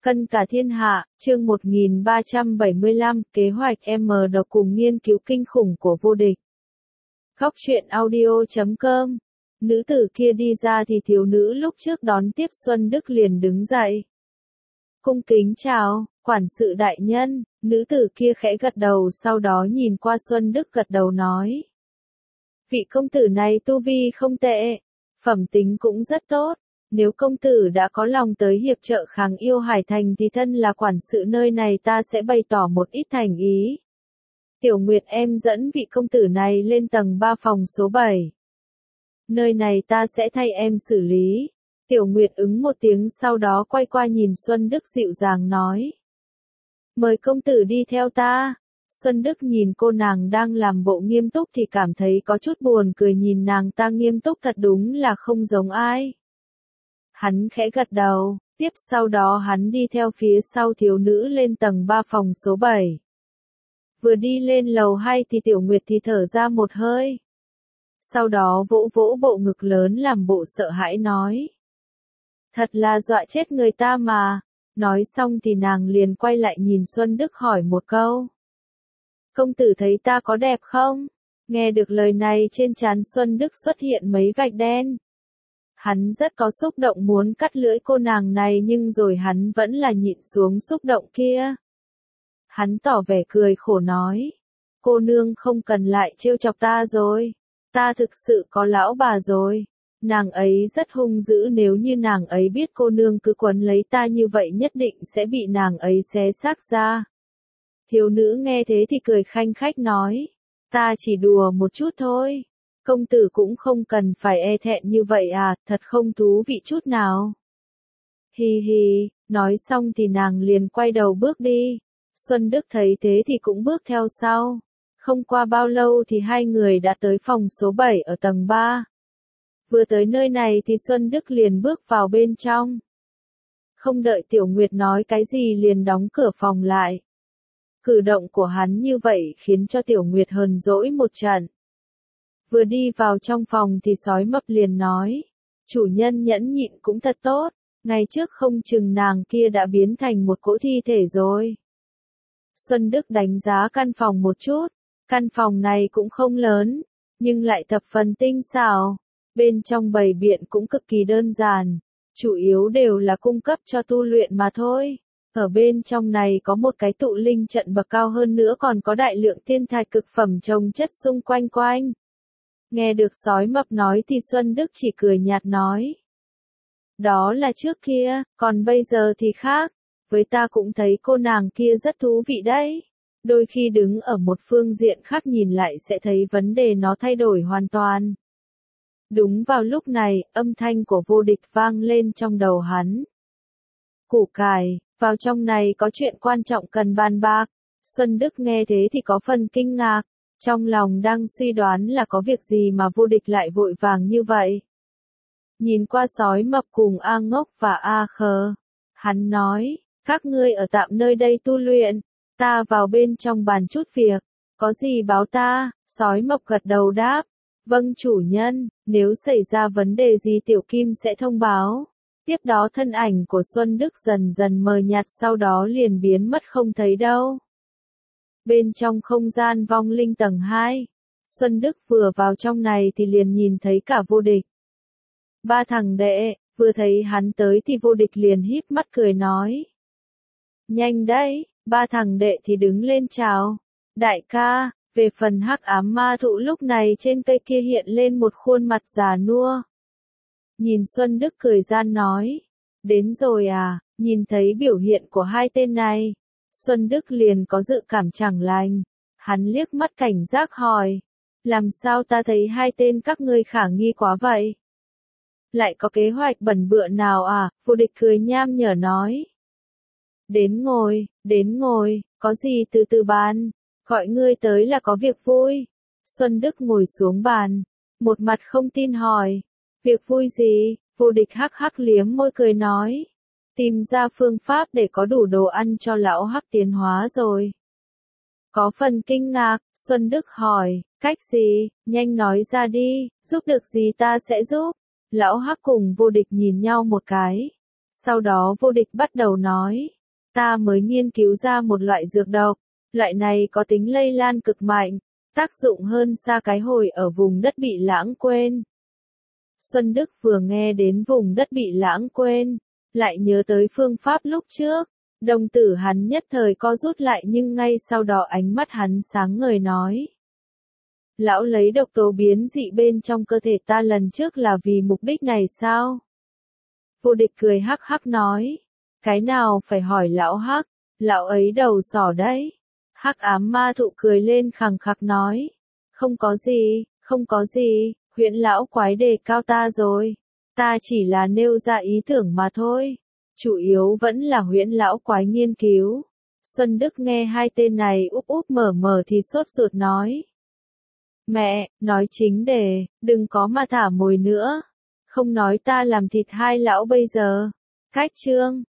Cân cả thiên hạ, chương 1375, kế hoạch M độc cùng nghiên cứu kinh khủng của vô địch. Góc truyện audio.com. Nữ tử kia đi ra thì thiếu nữ lúc trước đón tiếp Xuân Đức liền đứng dậy. Cung kính chào, quản sự đại nhân, nữ tử kia khẽ gật đầu sau đó nhìn qua Xuân Đức gật đầu nói. Vị công tử này tu vi không tệ, phẩm tính cũng rất tốt. Nếu công tử đã có lòng tới hiệp trợ kháng yêu Hải Thành thì thân là quản sự nơi này ta sẽ bày tỏ một ít thành ý. Tiểu Nguyệt em dẫn vị công tử này lên tầng 3 phòng số 7. Nơi này ta sẽ thay em xử lý. Tiểu Nguyệt ứng một tiếng sau đó quay qua nhìn Xuân Đức dịu dàng nói. Mời công tử đi theo ta. Xuân Đức nhìn cô nàng đang làm bộ nghiêm túc thì cảm thấy có chút buồn cười, nhìn nàng ta nghiêm túc thật đúng là không giống ai. Hắn khẽ gật đầu, tiếp sau đó hắn đi theo phía sau thiếu nữ lên tầng 3 phòng số 7. Vừa đi lên lầu 2 thì Tiểu Nguyệt thì thở ra một hơi. Sau đó vỗ vỗ bộ ngực lớn làm bộ sợ hãi nói. Thật là dọa chết người ta mà. Nói xong thì nàng liền quay lại nhìn Xuân Đức hỏi một câu. Công tử thấy ta có đẹp không? Nghe được lời này trên trán Xuân Đức xuất hiện mấy vạch đen. Hắn rất có xúc động muốn cắt lưỡi cô nàng này nhưng rồi hắn vẫn là nhịn xuống xúc động kia. Hắn tỏ vẻ cười khổ nói. Cô nương không cần lại trêu chọc ta rồi. Ta thực sự có lão bà rồi. Nàng ấy rất hung dữ, nếu như nàng ấy biết cô nương cứ quấn lấy ta như vậy nhất định sẽ bị nàng ấy xé xác ra. Thiếu nữ nghe thế thì cười khanh khách nói. Ta chỉ đùa một chút thôi. Công tử cũng không cần phải e thẹn như vậy à, thật không thú vị chút nào. Hi hi, nói xong thì nàng liền quay đầu bước đi. Xuân Đức thấy thế thì cũng bước theo sau. Không qua bao lâu thì hai người đã tới phòng số 7 ở tầng 3. Vừa tới nơi này thì Xuân Đức liền bước vào bên trong. Không đợi Tiểu Nguyệt nói cái gì liền đóng cửa phòng lại. Cử động của hắn như vậy khiến cho Tiểu Nguyệt hờn dỗi một trận. Vừa đi vào trong phòng thì sói mập liền nói. Chủ nhân nhẫn nhịn cũng thật tốt. Ngày trước không chừng nàng kia đã biến thành một cỗ thi thể rồi. Xuân Đức đánh giá căn phòng một chút. Căn phòng này cũng không lớn, nhưng lại thập phần tinh xảo. Bên trong bày biện cũng cực kỳ đơn giản. Chủ yếu đều là cung cấp cho tu luyện mà thôi. Ở bên trong này có một cái tụ linh trận bậc cao hơn nữa, còn có đại lượng thiên thạch cực phẩm chồng chất xung quanh quanh. Nghe được sói mập nói thì Xuân Đức chỉ cười nhạt nói. Đó là trước kia, còn bây giờ thì khác. Với ta cũng thấy cô nàng kia rất thú vị đấy. Đôi khi đứng ở một phương diện khác nhìn lại sẽ thấy vấn đề nó thay đổi hoàn toàn. Đúng vào lúc này, âm thanh của vô địch vang lên trong đầu hắn. Củ cải, vào trong này có chuyện quan trọng cần bàn bạc. Xuân Đức nghe thế thì có phần kinh ngạc. Trong lòng đang suy đoán là có việc gì mà vô địch lại vội vàng như vậy. Nhìn qua sói mập cùng A Ngốc và A Khờ. Hắn nói, các ngươi ở tạm nơi đây tu luyện. Ta vào bên trong bàn chút việc. Có gì báo ta? Sói mập gật đầu đáp. Vâng chủ nhân, nếu xảy ra vấn đề gì Tiểu Kim sẽ thông báo. Tiếp đó thân ảnh của Xuân Đức dần dần mờ nhạt, sau đó liền biến mất không thấy đâu. Bên trong không gian vong linh tầng 2, Xuân Đức vừa vào trong này thì liền nhìn thấy cả vô địch. Ba thằng đệ, vừa thấy hắn tới thì vô địch liền híp mắt cười nói. Nhanh đấy, ba thằng đệ thì đứng lên chào. Đại ca, về phần hắc ám ma thụ lúc này trên cây kia hiện lên một khuôn mặt già nua. Nhìn Xuân Đức cười gian nói. Đến rồi à, nhìn thấy biểu hiện của hai tên này. Xuân Đức liền có dự cảm chẳng lành. Hắn liếc mắt cảnh giác hỏi. Làm sao ta thấy hai tên các ngươi khả nghi quá vậy? Lại có kế hoạch bẩn bựa nào à? Vô địch cười nham nhở nói. Đến ngồi, có gì từ từ bàn. Gọi ngươi tới là có việc vui. Xuân Đức ngồi xuống bàn. Một mặt không tin hỏi. Việc vui gì? Vô địch hắc hắc liếm môi cười nói. Tìm ra phương pháp để có đủ đồ ăn cho lão hắc tiến hóa rồi. Có phần kinh ngạc, Xuân Đức hỏi, cách gì, nhanh nói ra đi, giúp được gì ta sẽ giúp. Lão hắc cùng vô địch nhìn nhau một cái. Sau đó Vô Địch bắt đầu nói, ta mới nghiên cứu ra một loại dược độc, loại này có tính lây lan cực mạnh, tác dụng hơn xa cái hồi ở vùng đất bị lãng quên. Xuân Đức vừa nghe đến vùng đất bị lãng quên, lại nhớ tới phương pháp lúc trước, đồng tử hắn nhất thời co rút lại nhưng ngay sau đó ánh mắt hắn sáng ngời nói. Lão lấy độc tố biến dị bên trong cơ thể ta lần trước là vì mục đích này sao? Vô Địch cười hắc hắc nói, cái nào phải hỏi lão hắc, lão ấy đầu sỏ đấy. Hắc ám ma thụ cười lên khằng khặc nói, không có gì, không có gì, Huyễn lão quái đề cao ta rồi, ta chỉ là nêu ra ý tưởng mà thôi, chủ yếu vẫn là Huyễn lão quái nghiên cứu. Xuân Đức nghe hai tên này úp úp mở mở thì sốt ruột nói. Mẹ, nói chính đề, đừng có mà thả mồi nữa. Không nói ta làm thịt hai lão bây giờ. Cách chương.